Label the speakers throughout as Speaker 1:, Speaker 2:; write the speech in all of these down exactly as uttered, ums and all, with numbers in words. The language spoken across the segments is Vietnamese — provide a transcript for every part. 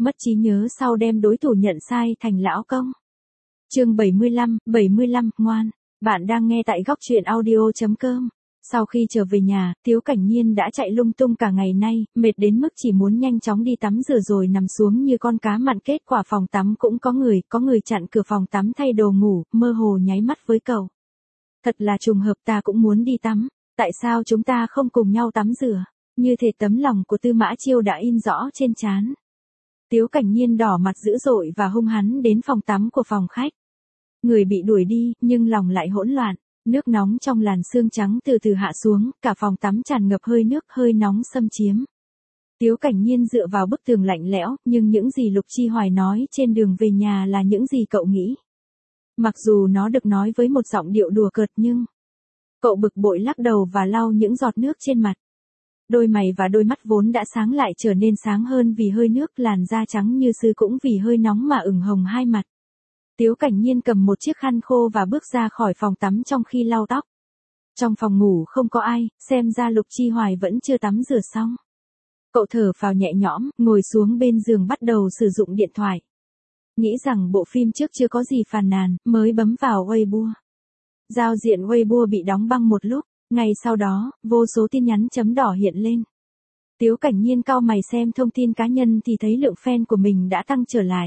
Speaker 1: mất trí nhớ sau đem đối thủ nhận sai thành lão công. Chương bảy mươi lăm, bảy mươi lăm, ngoan. Bạn đang nghe tại góc truyện audio chấm com. Sau khi trở về nhà, Tiếu Cảnh Nhiên đã chạy lung tung cả ngày nay, mệt đến mức chỉ muốn nhanh chóng đi tắm rửa rồi nằm xuống như con cá mặn. Kết quả phòng tắm cũng có người, có người chặn cửa phòng tắm thay đồ ngủ, mơ hồ nháy mắt với cậu. Thật là trùng hợp, ta cũng muốn đi tắm, tại sao chúng ta không cùng nhau tắm rửa? Như thể tấm lòng của Tư Mã Chiêu đã in rõ trên trán. Tiếu Cảnh Nhiên đỏ mặt dữ dội và hung hãn đến phòng tắm của phòng khách. Người bị đuổi đi, nhưng lòng lại hỗn loạn. Nước nóng trong làn sương trắng từ từ hạ xuống, cả phòng tắm tràn ngập hơi nước hơi nóng xâm chiếm. Tiếu Cảnh Nhiên dựa vào bức tường lạnh lẽo, nhưng những gì Lục Chi Hoài nói trên đường về nhà là những gì cậu nghĩ. Mặc dù nó được nói với một giọng điệu đùa cợt nhưng... Cậu bực bội lắc đầu và lau những giọt nước trên mặt. Đôi mày và đôi mắt vốn đã sáng lại trở nên sáng hơn vì hơi nước, làn da trắng như sứ cũng vì hơi nóng mà ửng hồng hai mặt. Tiếu Cảnh Nhiên cầm một chiếc khăn khô và bước ra khỏi phòng tắm trong khi lau tóc. Trong phòng ngủ không có ai, xem ra Lục Chi Hoài vẫn chưa tắm rửa xong. Cậu thở phào nhẹ nhõm, ngồi xuống bên giường bắt đầu sử dụng điện thoại. Nghĩ rằng bộ phim trước chưa có gì phàn nàn, mới bấm vào Weibo. Giao diện Weibo bị đóng băng một lúc, ngay sau đó, vô số tin nhắn chấm đỏ hiện lên. Tiếu Cảnh Nhiên cau mày xem thông tin cá nhân thì thấy lượng fan của mình đã tăng trở lại.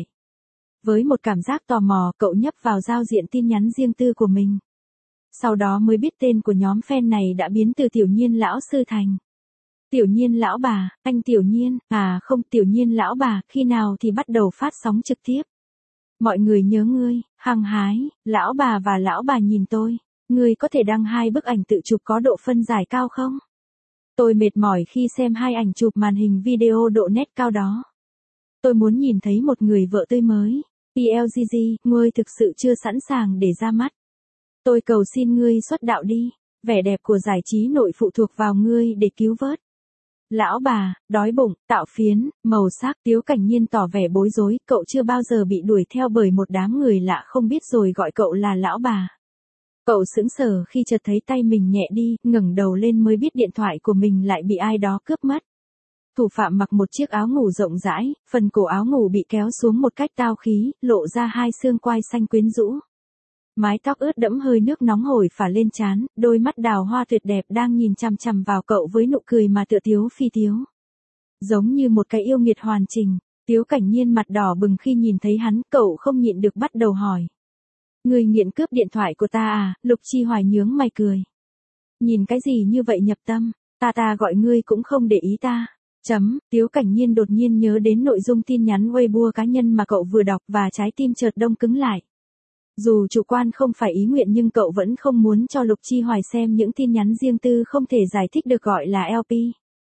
Speaker 1: Với một cảm giác tò mò, cậu nhấp vào giao diện tin nhắn riêng tư của mình. Sau đó mới biết tên của nhóm fan này đã biến từ Tiểu Nhiên lão sư thành Tiểu Nhiên lão bà, anh Tiểu Nhiên, à không, Tiểu Nhiên lão bà, khi nào thì bắt đầu phát sóng trực tiếp. Mọi người nhớ ngươi, hăng hái, lão bà và lão bà nhìn tôi, ngươi có thể đăng hai bức ảnh tự chụp có độ phân giải cao không? Tôi mệt mỏi khi xem hai ảnh chụp màn hình video độ nét cao đó. Tôi muốn nhìn thấy một người vợ tươi mới. pê lờ giê giê, ngươi thực sự chưa sẵn sàng để ra mắt. Tôi cầu xin ngươi xuất đạo đi, vẻ đẹp của giải trí nội phụ thuộc vào ngươi để cứu vớt. Lão bà, đói bụng, tạo phiến, màu sắc. Tiếu Cảnh Nhiên tỏ vẻ bối rối, cậu chưa bao giờ bị đuổi theo bởi một đám người lạ không biết rồi gọi cậu là lão bà. Cậu sững sờ khi chợt thấy tay mình nhẹ đi, ngẩng đầu lên mới biết điện thoại của mình lại bị ai đó cướp mất. Thủ phạm mặc một chiếc áo ngủ rộng rãi, phần cổ áo ngủ bị kéo xuống một cách tao khí, lộ ra hai xương quai xanh quyến rũ. Mái tóc ướt đẫm hơi nước nóng hổi phả lên trán, đôi mắt đào hoa tuyệt đẹp đang nhìn chằm chằm vào cậu với nụ cười mà tựa tiếu phi tiếu. Giống như một cái yêu nghiệt hoàn chỉnh. Tiếu Cảnh Nhiên mặt đỏ bừng khi nhìn thấy hắn, cậu không nhịn được bắt đầu hỏi. Người nghiện cướp điện thoại của ta à? Lục Chi Hoài nhướng mày cười. Nhìn cái gì như vậy nhập tâm, ta ta gọi ngươi cũng không để ý ta. Chấm, Tiếu Cảnh Nhiên đột nhiên nhớ đến nội dung tin nhắn Weibo cá nhân mà cậu vừa đọc và trái tim chợt đông cứng lại. Dù chủ quan không phải ý nguyện nhưng cậu vẫn không muốn cho Lục Chi Hoài xem những tin nhắn riêng tư không thể giải thích được gọi là lờ pê.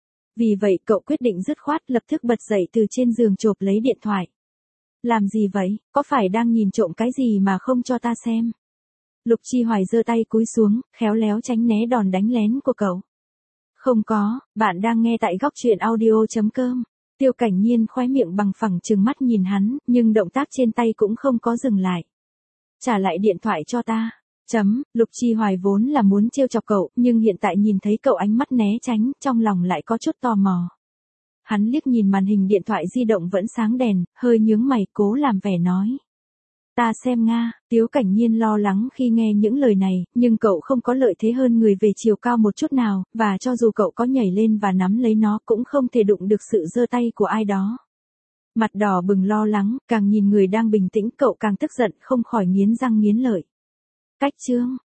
Speaker 1: Vì vậy cậu quyết định dứt khoát lập tức bật dậy từ trên giường chộp lấy điện thoại. Làm gì vậy, có phải đang nhìn trộm cái gì mà không cho ta xem? Lục Chi Hoài giơ tay cúi xuống, khéo léo tránh né đòn đánh lén của cậu. Không có, bạn đang nghe tại góc truyện audio chấm com. Tiêu Cảnh Nhiên khóe miệng bằng phẳng trừng mắt nhìn hắn, nhưng động tác trên tay cũng không có dừng lại. Trả lại điện thoại cho ta. Chấm, Lục Chi Hoài vốn là muốn trêu chọc cậu, nhưng hiện tại nhìn thấy cậu ánh mắt né tránh, trong lòng lại có chút tò mò. Hắn liếc nhìn màn hình điện thoại di động vẫn sáng đèn, hơi nhướng mày cố làm vẻ nói. Ta xem nga. Tiếu Cảnh Nhiên lo lắng khi nghe những lời này, nhưng cậu không có lợi thế hơn người về chiều cao một chút nào, và cho dù cậu có nhảy lên và nắm lấy nó cũng không thể đụng được sự giơ tay của ai đó. Mặt đỏ bừng lo lắng, càng nhìn người đang bình tĩnh cậu càng tức giận không khỏi nghiến răng nghiến lợi. Cách chương,